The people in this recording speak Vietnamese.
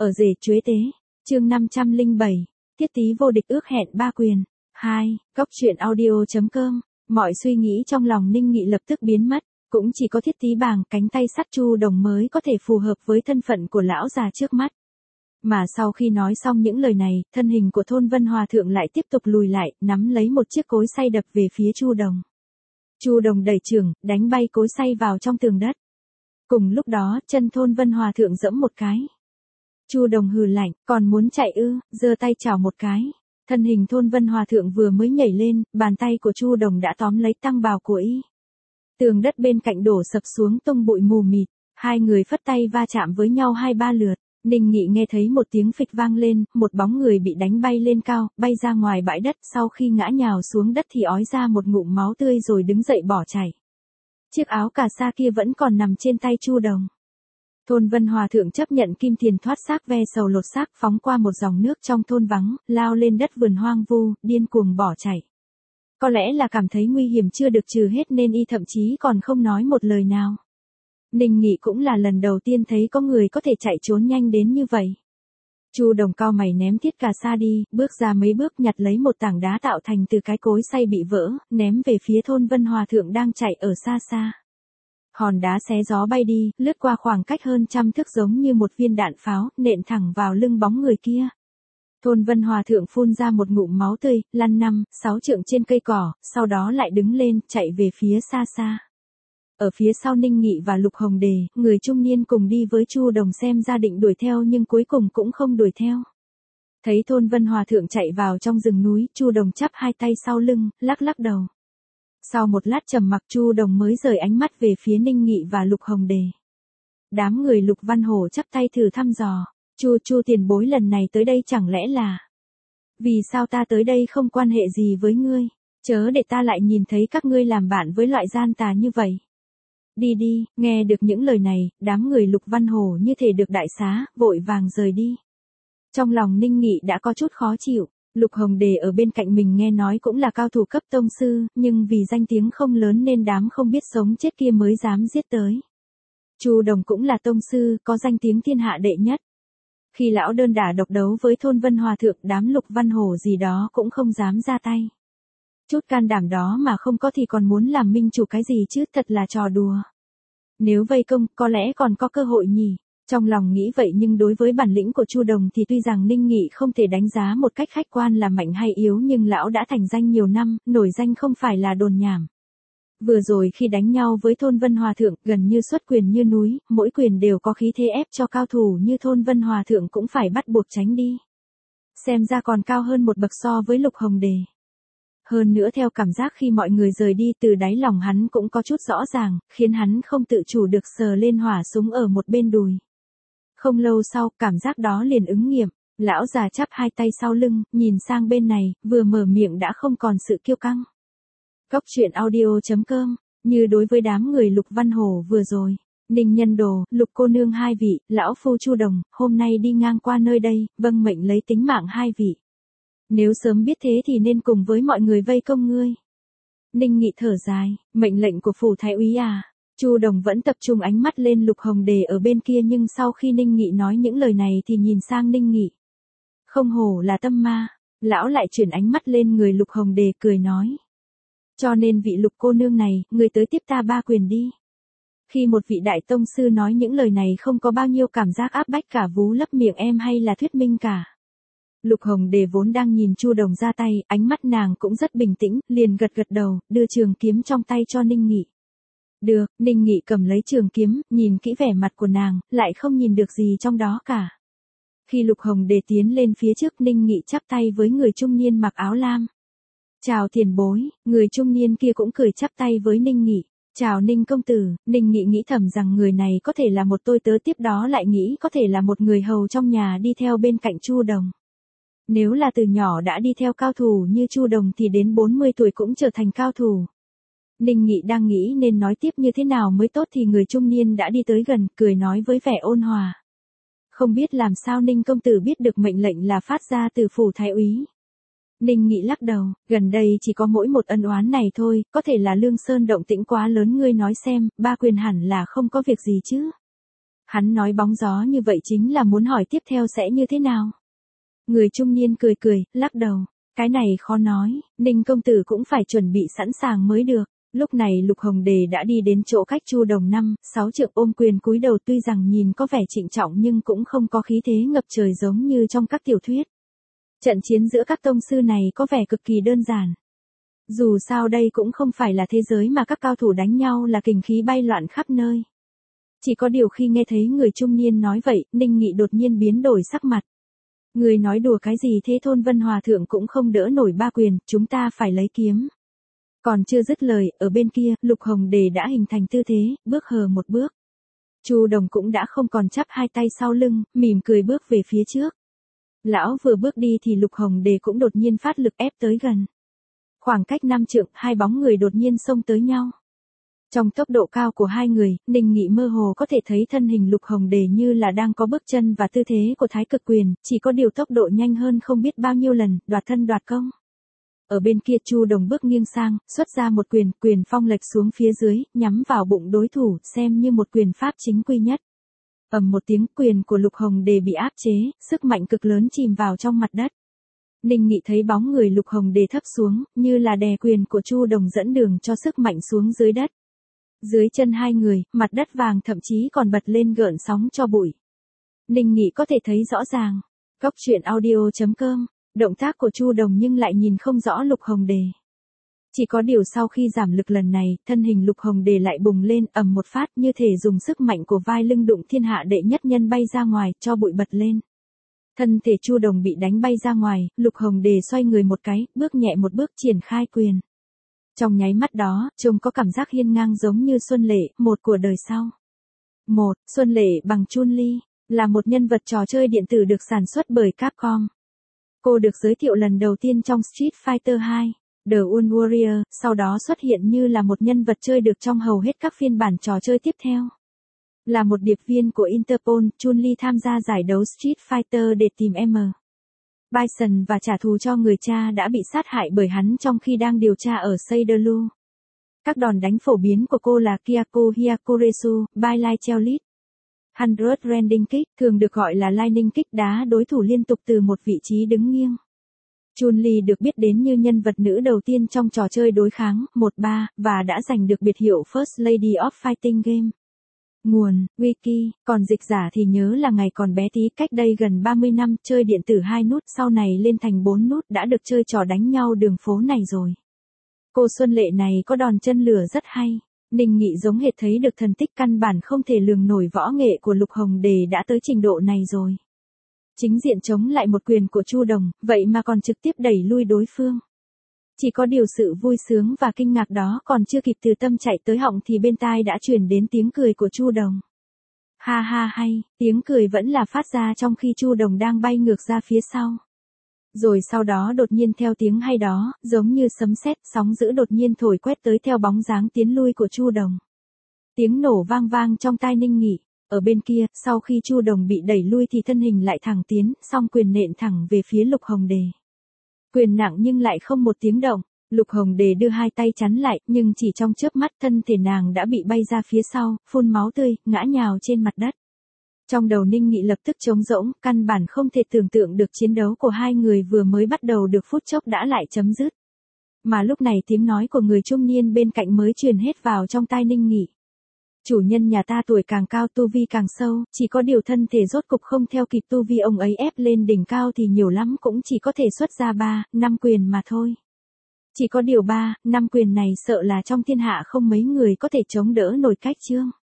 Ở rể chuế tế, chương 507, Tiết Tý vô địch ước hẹn ba quyền. 2. Góc truyện audio.com. Mọi suy nghĩ trong lòng Ninh Nghị lập tức biến mất, cũng chỉ có Thiết Tý bàng cánh tay sắt Chu Đồng mới có thể phù hợp với thân phận của lão già trước mắt. Mà sau khi nói xong những lời này, thân hình của Thôn Vân Hòa Thượng lại tiếp tục lùi lại, nắm lấy một chiếc cối xay đập về phía Chu Đồng. Chu Đồng đẩy chưởng, đánh bay cối xay vào trong tường đất. Cùng lúc đó, chân Thôn Vân Hòa Thượng giẫm một cái. Chu Đồng hừ lạnh, còn muốn chạy ư, giơ tay chảo một cái. Thân hình Thôn Vân Hòa Thượng vừa mới nhảy lên, bàn tay của Chu Đồng đã tóm lấy tăng bào của y. Tường đất bên cạnh đổ sập xuống tung bụi mù mịt, hai người phất tay va chạm với nhau 2-3 lượt. Ninh Nghị nghe thấy một tiếng phịch vang lên, một bóng người bị đánh bay lên cao, bay ra ngoài bãi đất, sau khi ngã nhào xuống đất thì ói ra một ngụm máu tươi rồi đứng dậy bỏ chạy. Chiếc áo cà sa kia vẫn còn nằm trên tay Chu Đồng. Thôn Vân Hòa Thượng chấp nhận kim tiền thoát xác ve sầu lột xác, phóng qua một dòng nước trong thôn vắng, lao lên đất vườn hoang vu, điên cuồng bỏ chạy. Có lẽ là cảm thấy nguy hiểm chưa được trừ hết nên y thậm chí còn không nói một lời nào. Ninh Nghị cũng là lần đầu tiên thấy có người có thể chạy trốn nhanh đến như vậy. Chu Đồng cau mày ném thiết cà sa đi, bước ra mấy bước nhặt lấy một tảng đá tạo thành từ cái cối xay bị vỡ, ném về phía Thôn Vân Hòa Thượng đang chạy ở xa xa. Hòn đá xé gió bay đi, lướt qua khoảng cách hơn 100 thước giống như một viên đạn pháo, nện thẳng vào lưng bóng người kia. Thôn Vân Hòa Thượng phun ra một ngụm máu tươi, lăn 5-6 trượng trên cây cỏ, sau đó lại đứng lên, chạy về phía xa xa. Ở phía sau Ninh Nghị và Lục Hồng Đề, người trung niên cùng đi với Chu Đồng xem ra định đuổi theo nhưng cuối cùng cũng không đuổi theo. Thấy Thôn Vân Hòa Thượng chạy vào trong rừng núi, Chu Đồng chắp hai tay sau lưng, lắc lắc đầu. Sau một lát trầm mặc Chu Đồng mới rời ánh mắt về phía Ninh Nghị và Lục Hồng Đề. Đám người Lục Văn Hổ chắp tay thử thăm dò, Chu tiền bối lần này tới đây chẳng lẽ là... Vì sao ta tới đây không quan hệ gì với ngươi, chớ để ta lại nhìn thấy các ngươi làm bạn với loại gian tà như vậy. Đi đi, nghe được những lời này, đám người Lục Văn Hổ như thể được đại xá, vội vàng rời đi. Trong lòng Ninh Nghị đã có chút khó chịu, Lục Hồng Đề ở bên cạnh mình nghe nói cũng là cao thủ cấp tông sư, nhưng vì danh tiếng không lớn nên đám không biết sống chết kia mới dám giết tới. Chu Đồng cũng là tông sư, có danh tiếng thiên hạ đệ nhất. Khi lão đơn đả độc đấu với Thôn Vân Hòa Thượng, đám Lục Văn Hổ gì đó cũng không dám ra tay. Chút can đảm đó mà không có thì còn muốn làm minh chủ cái gì chứ, thật là trò đùa. Nếu vây công, có lẽ còn có cơ hội nhỉ. Trong lòng nghĩ vậy nhưng đối với bản lĩnh của Chu Đồng thì tuy rằng Ninh Nghị không thể đánh giá một cách khách quan là mạnh hay yếu nhưng lão đã thành danh nhiều năm, nổi danh không phải là đồn nhảm. Vừa rồi khi đánh nhau với Thôn Vân Hòa Thượng, gần như xuất quyền như núi, mỗi quyền đều có khí thế ép cho cao thủ như Thôn Vân Hòa Thượng cũng phải bắt buộc tránh đi. Xem ra còn cao hơn một bậc so với Lục Hồng Đề. Hơn nữa theo cảm giác khi mọi người rời đi từ đáy lòng hắn cũng có chút rõ ràng, khiến hắn không tự chủ được sờ lên hỏa súng ở một bên đùi. Không lâu sau, cảm giác đó liền ứng nghiệm, lão già chắp hai tay sau lưng, nhìn sang bên này, vừa mở miệng đã không còn sự kiêu căng. Góc truyện audio.com, như đối với đám người Lục Văn Hổ vừa rồi, Ninh Nhân Đồ, Lục cô nương hai vị, lão phu Chu Đồng, hôm nay đi ngang qua nơi đây, vâng mệnh lấy tính mạng hai vị. Nếu sớm biết thế thì nên cùng với mọi người vây công ngươi. Ninh Nghị thở dài, mệnh lệnh của phủ thái úy à. Chu Đồng vẫn tập trung ánh mắt lên Lục Hồng Đề ở bên kia nhưng sau khi Ninh Nghị nói những lời này thì nhìn sang Ninh Nghị. Không hổ là tâm ma, lão lại chuyển ánh mắt lên người Lục Hồng Đề cười nói. Cho nên vị Lục cô nương này, người tới tiếp ta ba quyền đi. Khi một vị đại tông sư nói những lời này không có bao nhiêu cảm giác áp bách cả vú lấp miệng em hay là thuyết minh cả. Lục Hồng Đề vốn đang nhìn Chu Đồng ra tay, ánh mắt nàng cũng rất bình tĩnh, liền gật gật đầu, đưa trường kiếm trong tay cho Ninh Nghị. Được, Ninh Nghị cầm lấy trường kiếm, nhìn kỹ vẻ mặt của nàng, lại không nhìn được gì trong đó cả. Khi Lục Hồng Đề tiến lên phía trước Ninh Nghị chắp tay với người trung niên mặc áo lam. Chào tiền bối, người trung niên kia cũng cười chắp tay với Ninh Nghị. Chào Ninh công tử, Ninh Nghị nghĩ thầm rằng người này có thể là một tôi tớ tiếp đó lại nghĩ có thể là một người hầu trong nhà đi theo bên cạnh Chu Đồng. Nếu là từ nhỏ đã đi theo cao thủ như Chu Đồng thì đến 40 tuổi cũng trở thành cao thủ. Ninh Nghị đang nghĩ nên nói tiếp như thế nào mới tốt thì người trung niên đã đi tới gần, cười nói với vẻ ôn hòa. Không biết làm sao Ninh công tử biết được mệnh lệnh là phát ra từ phủ thái úy. Ninh Nghị lắc đầu, gần đây chỉ có mỗi một ân oán này thôi, có thể là Lương Sơn động tĩnh quá lớn ngươi nói xem, ba quyền hẳn là không có việc gì chứ. Hắn nói bóng gió như vậy chính là muốn hỏi tiếp theo sẽ như thế nào. Người trung niên cười cười, lắc đầu. Cái này khó nói, Ninh công tử cũng phải chuẩn bị sẵn sàng mới được. Lúc này Lục Hồng Đề đã đi đến chỗ cách Chu Đồng 5-6 trượng, ôm quyền cúi đầu, tuy rằng nhìn có vẻ trịnh trọng nhưng cũng không có khí thế ngập trời giống như trong các tiểu thuyết. Trận chiến giữa các tông sư này có vẻ cực kỳ đơn giản. Dù sao đây cũng không phải là thế giới mà các cao thủ đánh nhau là kình khí bay loạn khắp nơi. Chỉ có điều khi nghe thấy người trung niên nói vậy, Ninh Nghị đột nhiên biến đổi sắc mặt. Người nói đùa cái gì thế, Thôn Vân Hòa thượng cũng không đỡ nổi ba quyền, chúng ta phải lấy kiếm. Còn chưa dứt lời, ở bên kia, Lục Hồng Đề đã hình thành tư thế, bước hờ một bước. Chu Đồng cũng đã không còn chắp hai tay sau lưng, mỉm cười bước về phía trước. Lão vừa bước đi thì Lục Hồng Đề cũng đột nhiên phát lực ép tới gần. Khoảng cách 5 trượng, hai bóng người đột nhiên xông tới nhau. Trong tốc độ cao của hai người, Ninh Nghị mơ hồ có thể thấy thân hình Lục Hồng Đề như là đang có bước chân và tư thế của Thái Cực Quyền, chỉ có điều tốc độ nhanh hơn không biết bao nhiêu lần, đoạt thân đoạt công. Ở bên kia Chu Đồng bước nghiêng sang, xuất ra một quyền, quyền phong lệch xuống phía dưới, nhắm vào bụng đối thủ, xem như một quyền pháp chính quy nhất. Ầm một tiếng, quyền của Lục Hồng Đề bị áp chế, sức mạnh cực lớn chìm vào trong mặt đất. Ninh Nghị thấy bóng người Lục Hồng Đề thấp xuống, như là đè quyền của Chu Đồng dẫn đường cho sức mạnh xuống dưới đất. Dưới chân hai người, mặt đất vàng thậm chí còn bật lên gợn sóng cho bụi. Ninh Nghị có thể thấy rõ ràng. Góc truyện audio.com, động tác của Chu Đồng nhưng lại nhìn không rõ Lục Hồng Đề. Chỉ có điều sau khi giảm lực lần này, thân hình Lục Hồng Đề lại bùng lên, ầm một phát, như thể dùng sức mạnh của vai lưng đụng thiên hạ đệ nhất nhân bay ra ngoài, cho bụi bật lên. Thân thể Chu Đồng bị đánh bay ra ngoài, Lục Hồng Đề xoay người một cái, bước nhẹ một bước triển khai quyền. Trong nháy mắt đó, trông có cảm giác hiên ngang giống như Xuân Lệ, một của đời sau. Xuân Lệ bằng Chun-Li, là một nhân vật trò chơi điện tử được sản xuất bởi Capcom. Cô được giới thiệu lần đầu tiên trong Street Fighter 2, The Ultimate Warrior, sau đó xuất hiện như là một nhân vật chơi được trong hầu hết các phiên bản trò chơi tiếp theo. Là một điệp viên của Interpol, Chun-Li tham gia giải đấu Street Fighter để tìm Bison và trả thù cho người cha đã bị sát hại bởi hắn trong khi đang điều tra ở Seidalu. Các đòn đánh phổ biến của cô là Kyaku Hyakuresu, Byline Cheolit, 100 Rending Kick, thường được gọi là Lightning Kick, đá đối thủ liên tục từ một vị trí đứng nghiêng. Chun-Li được biết đến như nhân vật nữ đầu tiên trong trò chơi đối kháng 1-3 và đã giành được biệt hiệu First Lady of Fighting Game. Nguồn, Wiki, còn dịch giả thì nhớ là ngày còn bé tí, cách đây gần 30 năm, chơi điện tử 2 nút sau này lên thành 4 nút đã được chơi trò đánh nhau đường phố này rồi. Cô Xuân Lệ này có đòn chân lửa rất hay. Ninh Nghị giống hệt thấy được thần tích căn bản không thể lường nổi võ nghệ của Lục Hồng Đề đã tới trình độ này rồi. Chính diện chống lại một quyền của Chu Đồng, vậy mà còn trực tiếp đẩy lui đối phương. Chỉ có điều sự vui sướng và kinh ngạc đó còn chưa kịp từ tâm chạy tới họng thì bên tai đã truyền đến tiếng cười của Chu Đồng. Ha ha hay, tiếng cười vẫn là phát ra trong khi Chu Đồng đang bay ngược ra phía sau. Rồi sau đó đột nhiên theo tiếng hay đó, giống như sấm sét, sóng dữ đột nhiên thổi quét tới theo bóng dáng tiến lui của Chu Đồng. Tiếng nổ vang vang trong tai Ninh Nghị. Ở bên kia, sau khi Chu Đồng bị đẩy lui thì thân hình lại thẳng tiến, song quyền nện thẳng về phía Lục Hồng Đề. Quyền nặng nhưng lại không một tiếng động. Lục Hồng Đề đưa hai tay chắn lại, nhưng chỉ trong chớp mắt thân thể nàng đã bị bay ra phía sau, phun máu tươi, ngã nhào trên mặt đất. Trong đầu Ninh Nghị lập tức trống rỗng, căn bản không thể tưởng tượng được chiến đấu của hai người vừa mới bắt đầu được phút chốc đã lại chấm dứt. Mà lúc này tiếng nói của người trung niên bên cạnh mới truyền hết vào trong tai Ninh Nghị. Chủ nhân nhà ta tuổi càng cao tu vi càng sâu, chỉ có điều thân thể rốt cục không theo kịp tu vi ông ấy ép lên đỉnh cao thì nhiều lắm cũng chỉ có thể xuất ra 3-5 quyền mà thôi. Chỉ có điều 3-5 quyền này sợ là trong thiên hạ không mấy người có thể chống đỡ nổi cách chương.